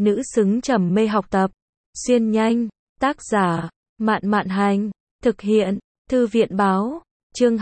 nữ xứng trầm mê học tập. Xuyên nhanh, tác giả, Mạn Mạn Hành, thực hiện, Thư viện Báo, chương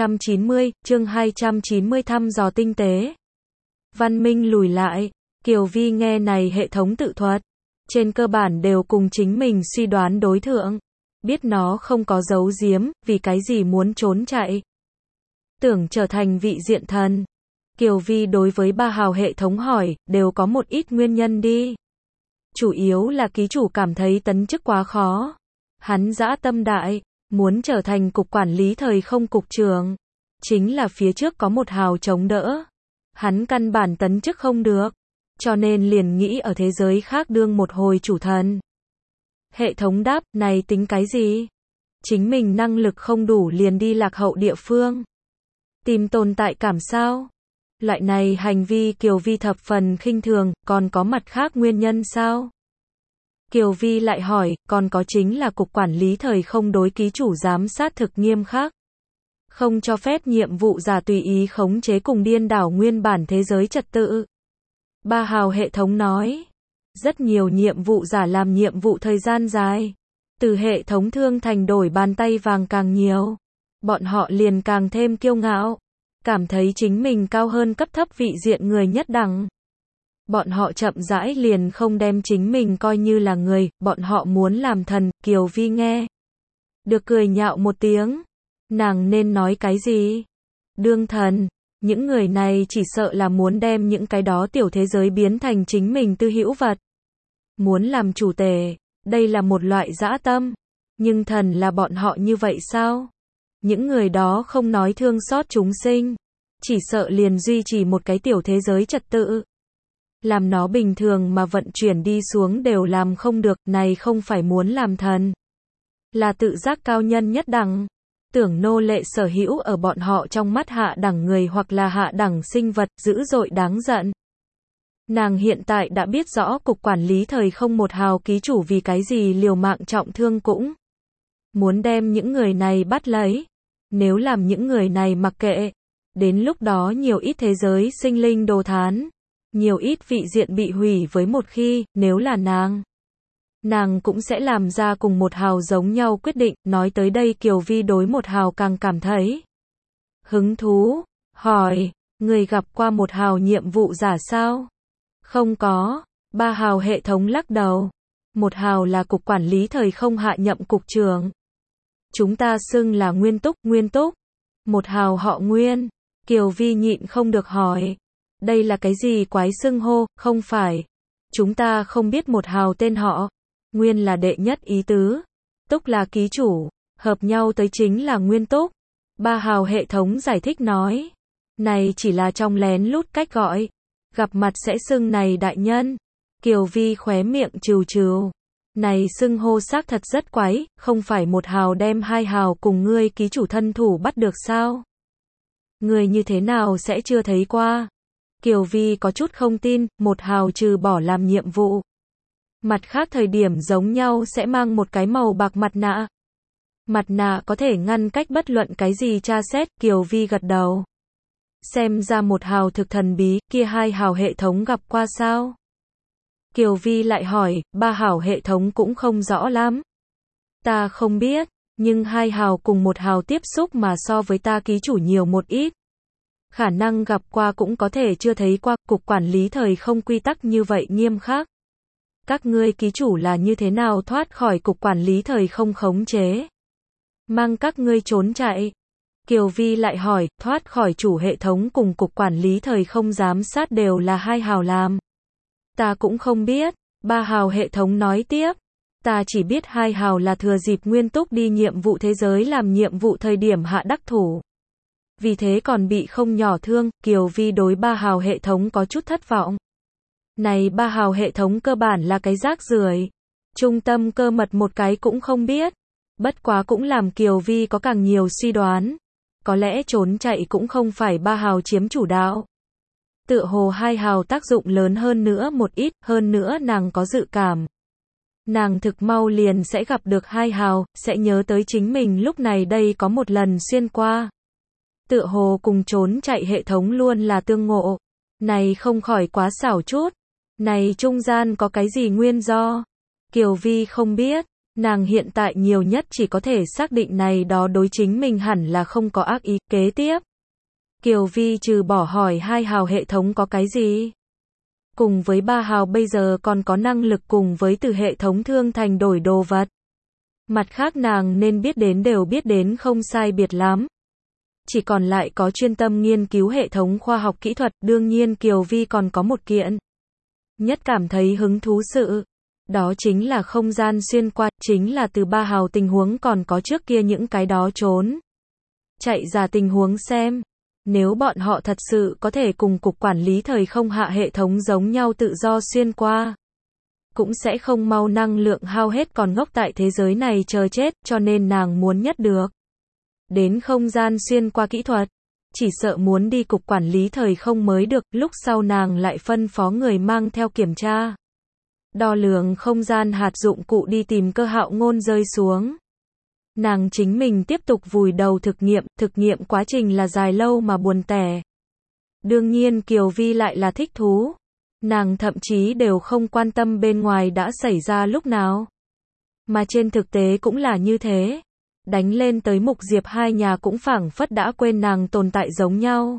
290 thăm dò tinh tế. Văn minh lùi lại, Kiều Vi nghe này hệ thống tự thuật, trên cơ bản đều cùng chính mình suy đoán đối thượng, biết nó không có giấu giếm, vì cái gì muốn trốn chạy. Tưởng trở thành vị diện thần. Kiều Vi đối với ba hào hệ thống hỏi, đều có một ít nguyên nhân đi. Chủ yếu là ký chủ cảm thấy tấn chức quá khó. Hắn dã tâm đại, muốn trở thành cục quản lý thời không cục trưởng. Chính là phía trước có một hào chống đỡ. Hắn căn bản tấn chức không được. Cho nên liền nghĩ ở thế giới khác đương một hồi chủ thần. Hệ thống đáp, này tính cái gì? Chính mình năng lực không đủ liền đi lạc hậu địa phương. Tìm tồn tại cảm sao? Loại này hành vi Kiều Vi thập phần khinh thường, còn có mặt khác nguyên nhân sao? Kiều Vi lại hỏi, còn có chính là cục quản lý thời không đối ký chủ giám sát thực nghiêm khắc. Không cho phép nhiệm vụ giả tùy ý khống chế cùng điên đảo nguyên bản thế giới trật tự. Ba hào hệ thống nói, rất nhiều nhiệm vụ giả làm nhiệm vụ thời gian dài. Từ hệ thống thương thành đổi bàn tay vàng càng nhiều. Bọn họ liền càng thêm kiêu ngạo. Cảm thấy chính mình cao hơn cấp thấp vị diện người nhất đẳng. Bọn họ chậm rãi liền không đem chính mình coi như là người, bọn họ muốn làm thần. Kiều Vi nghe được cười nhạo một tiếng. Nàng nên nói cái gì? Đương thần, những người này chỉ sợ là muốn đem những cái đó tiểu thế giới biến thành chính mình tư hữu vật. Muốn làm chủ tể, đây là một loại dã tâm. Nhưng thần là bọn họ như vậy sao? Những người đó không nói thương xót chúng sinh, chỉ sợ liền duy trì một cái tiểu thế giới trật tự. Làm nó bình thường mà vận chuyển đi xuống đều làm không được, này không phải muốn làm thần. Là tự giác cao nhân nhất đẳng. Tưởng nô lệ sở hữu ở bọn họ trong mắt hạ đẳng người hoặc là hạ đẳng sinh vật, dữ dội đáng giận. Nàng hiện tại đã biết rõ cục quản lý thời không một hào ký chủ vì cái gì liều mạng trọng thương cũng muốn đem những người này bắt lấy. Nếu làm những người này mặc kệ, đến lúc đó nhiều ít thế giới sinh linh đồ thán, nhiều ít vị diện bị hủy với một khi, nếu là nàng cũng sẽ làm ra cùng một hào giống nhau quyết định. Nói tới đây Kiều Vi đối một hào càng cảm thấy hứng thú, hỏi, người gặp qua một hào nhiệm vụ giả sao? Không có. Ba hào hệ thống lắc đầu. Một hào là cục quản lý thời không hạ nhậm cục trưởng. Chúng ta xưng là Nguyên Túc. Một hào họ Nguyên. Kiều Vi nhịn không được hỏi. Đây là cái gì quái xưng hô? Không phải. Chúng ta không biết một hào tên họ. Nguyên là đệ nhất ý tứ. Túc là ký chủ. Hợp nhau tới chính là Nguyên Túc. Ba hào hệ thống giải thích nói. Này chỉ là trong lén lút cách gọi. Gặp mặt sẽ xưng này đại nhân. Kiều Vi khóe miệng trừ trừ. Này xưng hô xác thật rất quái, không phải một hào đem hai hào cùng ngươi ký chủ thân thủ bắt được sao? Người như thế nào sẽ chưa thấy qua? Kiều Vi có chút không tin, một hào trừ bỏ làm nhiệm vụ. Mặt khác thời điểm giống nhau sẽ mang một cái màu bạc mặt nạ. Mặt nạ có thể ngăn cách bất luận cái gì tra xét, Kiều Vi gật đầu. Xem ra một hào thực thần bí, kia hai hào hệ thống gặp qua sao? Kiều Vi lại hỏi, ba hào hệ thống cũng không rõ lắm. Ta không biết, nhưng hai hào cùng một hào tiếp xúc mà so với ta ký chủ nhiều một ít. Khả năng gặp qua cũng có thể chưa thấy qua, cục quản lý thời không quy tắc như vậy nghiêm khắc. Các ngươi ký chủ là như thế nào thoát khỏi cục quản lý thời không khống chế? Mang các ngươi trốn chạy. Kiều Vi lại hỏi, thoát khỏi chủ hệ thống cùng cục quản lý thời không giám sát đều là hai hào làm. Ta cũng không biết. Ba hào hệ thống nói tiếp. Ta chỉ biết hai hào là thừa dịp Nguyên Túc đi nhiệm vụ thế giới làm nhiệm vụ thời điểm hạ đắc thủ. Vì thế còn bị không nhỏ thương. Kiều Vi đối ba hào hệ thống có chút thất vọng. Này ba hào hệ thống cơ bản là cái rác rưởi. Trung tâm cơ mật một cái cũng không biết. Bất quá cũng làm Kiều Vi có càng nhiều suy đoán. Có lẽ trốn chạy cũng không phải ba hào chiếm chủ đạo. Tựa hồ hai hào tác dụng lớn hơn nữa một ít, hơn nữa nàng có dự cảm. Nàng thực mau liền sẽ gặp được hai hào, sẽ nhớ tới chính mình lúc này đây có một lần xuyên qua. Tựa hồ cùng trốn chạy hệ thống luôn là tương ngộ. Này không khỏi quá xảo chút. Này trung gian có cái gì nguyên do? Kiều Vi không biết, nàng hiện tại nhiều nhất chỉ có thể xác định này đó đối chính mình hẳn là không có ác ý. Kế tiếp, Kiều Vi trừ bỏ hỏi 2 hào hệ thống có cái gì? Cùng với 3 hào bây giờ còn có năng lực cùng với từ hệ thống thương thành đổi đồ vật. Mặt khác nàng nên biết đến đều biết đến không sai biệt lắm. Chỉ còn lại có chuyên tâm nghiên cứu hệ thống khoa học kỹ thuật, đương nhiên Kiều Vi còn có một kiện. Nhất cảm thấy hứng thú sự. Đó chính là không gian xuyên qua, chính là từ 3 hào tình huống còn có trước kia những cái đó trốn. Chạy ra tình huống xem. Nếu bọn họ thật sự có thể cùng cục quản lý thời không hạ hệ thống giống nhau tự do xuyên qua, cũng sẽ không mau năng lượng hao hết còn ngốc tại thế giới này chờ chết, cho nên nàng muốn nhất được đến không gian xuyên qua kỹ thuật. Chỉ sợ muốn đi cục quản lý thời không mới được, lúc sau nàng lại phân phó người mang theo kiểm tra. Đo lường không gian hạt dụng cụ đi tìm Cơ Hạo Ngôn rơi xuống. Nàng chính mình tiếp tục vùi đầu thực nghiệm quá trình là dài lâu mà buồn tẻ. Đương nhiên Kiều Vi lại là thích thú. Nàng thậm chí đều không quan tâm bên ngoài đã xảy ra lúc nào. Mà trên thực tế cũng là như thế. Đánh lên tới Mục Diệp hai nhà cũng phảng phất đã quên nàng tồn tại giống nhau.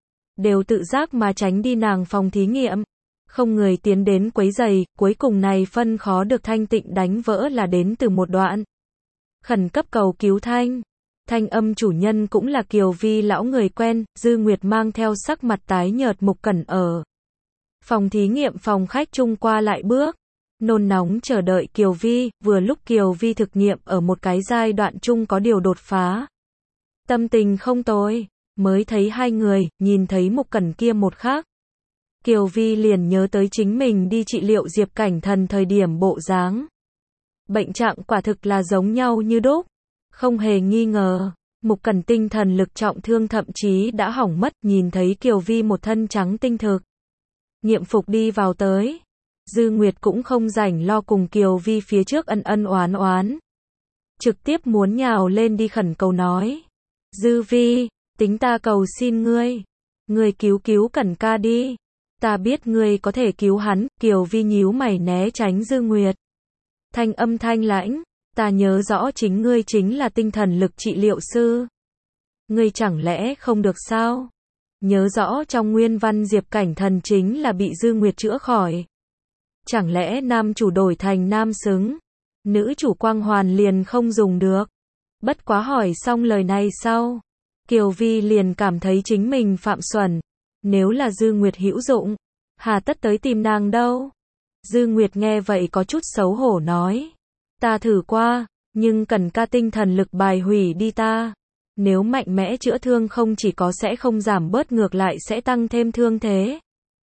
Đều tự giác mà tránh đi nàng phòng thí nghiệm. Không người tiến đến quấy rầy, cuối cùng này phân khó được thanh tịnh đánh vỡ là đến từ một đoạn. Khẩn cấp cầu cứu thanh. Thanh âm chủ nhân cũng là Kiều Vi lão người quen, Dư Nguyệt mang theo sắc mặt tái nhợt Mục Cẩn ở phòng thí nghiệm phòng khách chung qua lại bước. Nôn nóng chờ đợi Kiều Vi, vừa lúc Kiều Vi thực nghiệm ở một cái giai đoạn chung có điều đột phá. Tâm tình không tồi, mới thấy hai người, nhìn thấy Mục Cẩn kia một khắc. Kiều Vi liền nhớ tới chính mình đi trị liệu Diệp Cảnh Thần thời điểm bộ dáng. Bệnh trạng quả thực là giống nhau như đúc. Không hề nghi ngờ, Mục Cẩn tinh thần lực trọng thương thậm chí đã hỏng mất, nhìn thấy Kiều Vi một thân trắng tinh thực. Nghiệm phục đi vào tới. Dư Nguyệt cũng không rảnh lo cùng Kiều Vi phía trước ân ân oán oán. Trực tiếp muốn nhào lên đi khẩn cầu nói. Dư Vi, tính ta cầu xin ngươi. Ngươi cứu Cẩn ca đi. Ta biết ngươi có thể cứu hắn. Kiều Vi nhíu mày né tránh Dư Nguyệt. Thanh âm thanh lãnh. Ta nhớ rõ chính ngươi chính là tinh thần lực trị liệu sư. Ngươi chẳng lẽ không được sao? Nhớ rõ trong nguyên văn Diệp Cảnh Thần chính là bị Dư Nguyệt chữa khỏi. Chẳng lẽ nam chủ đổi thành nam xứng, nữ chủ quang hoàn liền không dùng được? Bất quá hỏi xong lời này sau, Kiều Vi liền cảm thấy chính mình phạm xuẩn. Nếu là Dư Nguyệt hữu dụng, hà tất tới tìm nàng đâu? Dư Nguyệt nghe vậy có chút xấu hổ nói. Ta thử qua, nhưng cần ca tinh thần lực bài hủy đi ta. Nếu mạnh mẽ chữa thương không chỉ có sẽ không giảm bớt ngược lại sẽ tăng thêm thương thế.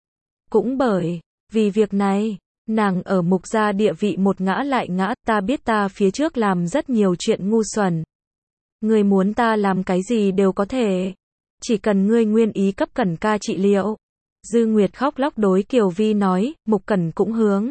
Cũng bởi vì việc này, nàng ở Mục gia địa vị một ngã lại ngã, ta biết ta phía trước làm rất nhiều chuyện ngu xuẩn. Ngươi muốn ta làm cái gì đều có thể. Chỉ cần ngươi nguyên ý cấp Cẩn ca trị liệu. Dư Nguyệt khóc lóc đối Kiều Vi nói, Mục Cẩn cũng hướng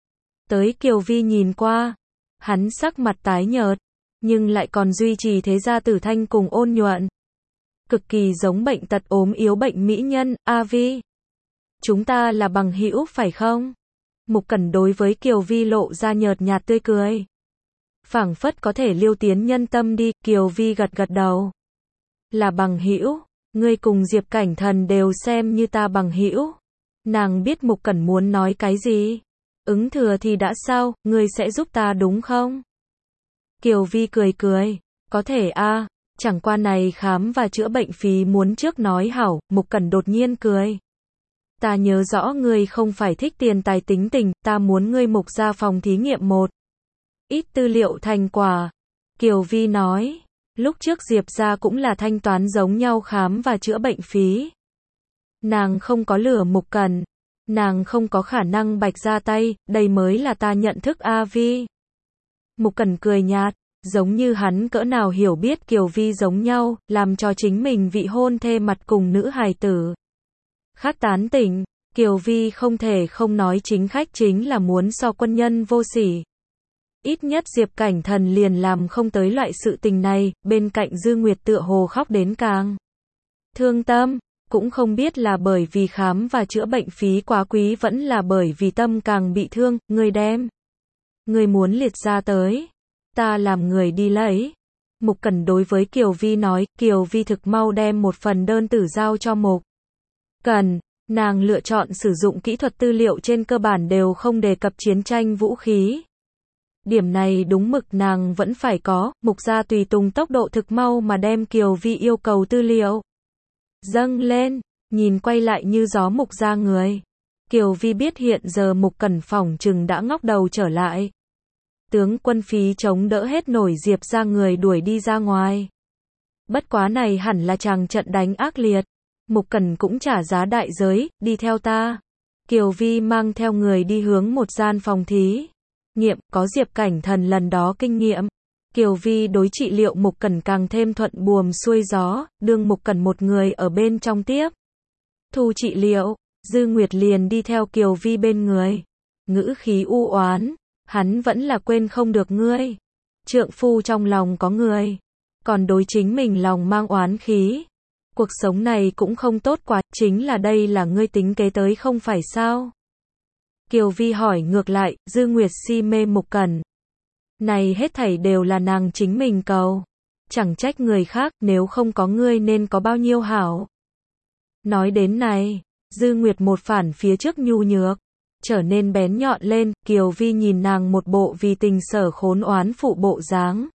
tới Kiều Vi nhìn qua. Hắn sắc mặt tái nhợt, nhưng lại còn duy trì thế gia tử thanh cùng ôn nhuận. Cực kỳ giống bệnh tật ốm yếu bệnh mỹ nhân, A Vi. Chúng ta là bằng hữu phải không? Mục Cẩn đối với Kiều Vi lộ ra nhợt nhạt tươi cười. Phảng phất có thể liêu tiến nhân tâm đi, Kiều Vi gật gật đầu. Là bằng hữu, ngươi cùng Diệp Cảnh Thần đều xem như ta bằng hữu. Nàng biết Mục Cẩn muốn nói cái gì. Ứng thừa thì đã sao, ngươi sẽ giúp ta đúng không? Kiều Vi cười cười, có thể a, chẳng qua này khám và chữa bệnh phí muốn trước nói hảo. Mục Cẩn đột nhiên cười. Ta nhớ rõ ngươi không phải thích tiền tài tính tình, ta muốn ngươi Mục ra phòng thí nghiệm một ít tư liệu thành quả. Kiều Vi nói, lúc trước Diệp ra cũng là thanh toán giống nhau khám và chữa bệnh phí. Nàng không có lừa Mục Cẩn, nàng không có khả năng bạch ra tay, đây mới là ta nhận thức A Vi. Mục Cẩn cười nhạt, giống như hắn cỡ nào hiểu biết Kiều Vi giống nhau, làm cho chính mình vị hôn thê mặt cùng nữ hài tử khác tán tỉnh. Kiều Vi không thể không nói chính khách chính là muốn so quân nhân vô sỉ. Ít nhất Diệp Cảnh Thần liền làm không tới loại sự tình này, bên cạnh Dư Nguyệt tựa hồ khóc đến càng thương tâm. Cũng không biết là bởi vì khám và chữa bệnh phí quá quý vẫn là bởi vì tâm càng bị thương, ngươi đem. Ngươi muốn liệt ra tới. Ta làm người đi lấy. Mục Cẩn đối với Kiều Vi nói, Kiều Vi thực mau đem một phần đơn tử giao cho Mục Cẩn. Nàng lựa chọn sử dụng kỹ thuật tư liệu trên cơ bản đều không đề cập chiến tranh vũ khí. Điểm này đúng mực nàng vẫn phải có, Mục gia tùy tùng tốc độ thực mau mà đem Kiều Vi yêu cầu tư liệu dâng lên, nhìn quay lại như gió Mục gia người. Kiều Vi biết hiện giờ Mục Cẩn phỏng chừng đã ngóc đầu trở lại. Tướng quân phí chống đỡ hết nổi Diệp ra người đuổi đi ra ngoài. Bất quá này hẳn là chàng trận đánh ác liệt. Mục Cẩn cũng trả giá đại giới, đi theo ta. Kiều Vi mang theo người đi hướng một gian phòng thí nghiệm, có Diệp Cảnh Thần lần đó kinh nghiệm. Kiều Vi đối trị liệu Mục Cẩn càng thêm thuận buồm xuôi gió, đương Mục Cẩn một người ở bên trong tiếp thu trị liệu, Dư Nguyệt liền đi theo Kiều Vi bên người. Ngữ khí u oán, hắn vẫn là quên không được ngươi. Trượng phu trong lòng có người, còn đối chính mình lòng mang oán khí. Cuộc sống này cũng không tốt quá, chính là đây là ngươi tính kế tới không phải sao? Kiều Vi hỏi ngược lại, Dư Nguyệt si mê Mục Cẩn. Này hết thảy đều là nàng chính mình cầu. Chẳng trách người khác, nếu không có ngươi nên có bao nhiêu hảo. Nói đến này, Dư Nguyệt một phản phía trước nhu nhược, trở nên bén nhọn lên, Kiều Vi nhìn nàng một bộ vì tình sở khốn oán phụ bộ dáng.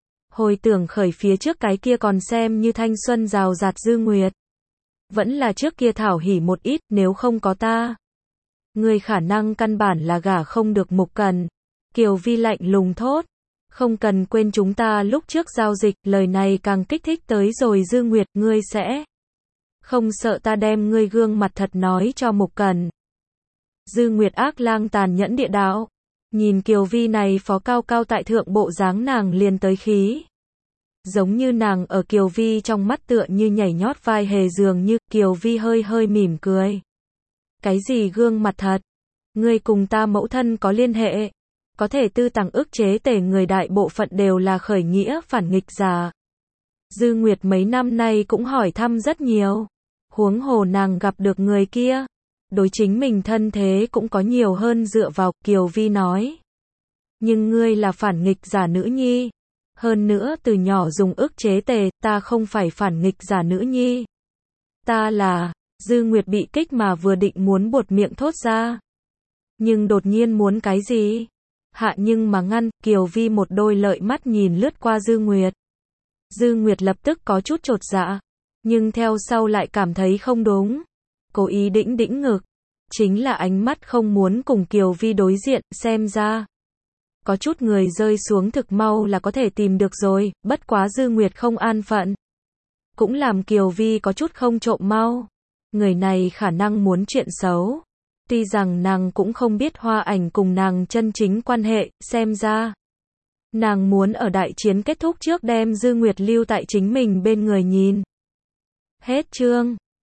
Hồi tưởng khởi phía trước cái kia còn xem như thanh xuân rào rạt Dư Nguyệt. Vẫn là trước kia thảo hỉ một ít, nếu không có ta. Ngươi khả năng căn bản là gả không được Mục Cẩn. Kiều Vi lạnh lùng thốt. Không cần quên chúng ta lúc trước giao dịch, lời này càng kích thích tới rồi Dư Nguyệt, ngươi sẽ không sợ ta đem ngươi gương mặt thật nói cho Mục Cẩn. Dư Nguyệt ác lang tàn nhẫn địa đạo. Nhìn Kiều Vi này phó cao cao tại thượng bộ dáng nàng liền tới khí. Giống như nàng ở Kiều Vi trong mắt tựa như nhảy nhót vai hề dường như, Kiều Vi hơi hơi mỉm cười. Cái gì gương mặt thật? Ngươi cùng ta mẫu thân có liên hệ. Có thể tư tàng ức chế tể người đại bộ phận đều là khởi nghĩa phản nghịch giả. Dư Nguyệt mấy năm nay cũng hỏi thăm rất nhiều. Huống hồ nàng gặp được người kia. Đối chính mình thân thế cũng có nhiều hơn dựa vào, Kiều Vi nói. Nhưng ngươi là phản nghịch giả nữ nhi. Hơn nữa từ nhỏ dùng ức chế tề, ta không phải phản nghịch giả nữ nhi. Ta là, Dư Nguyệt bị kích mà vừa định muốn buột miệng thốt ra. Nhưng đột nhiên muốn cái gì? Hạ nhưng mà ngăn, Kiều Vi một đôi lợi mắt nhìn lướt qua Dư Nguyệt. Dư Nguyệt lập tức có chút chột dạ. Nhưng theo sau lại cảm thấy không đúng. Cố ý đĩnh đĩnh ngực. Chính là ánh mắt không muốn cùng Kiều Vi đối diện, xem ra. Có chút người rơi xuống thực mau là có thể tìm được rồi, bất quá Dư Nguyệt không an phận. Cũng làm Kiều Vi có chút không trộm mau. Người này khả năng muốn chuyện xấu. Tuy rằng nàng cũng không biết Hoa Ảnh cùng nàng chân chính quan hệ, xem ra. Nàng muốn ở đại chiến kết thúc trước đem Dư Nguyệt lưu tại chính mình bên người nhìn. Hết chương.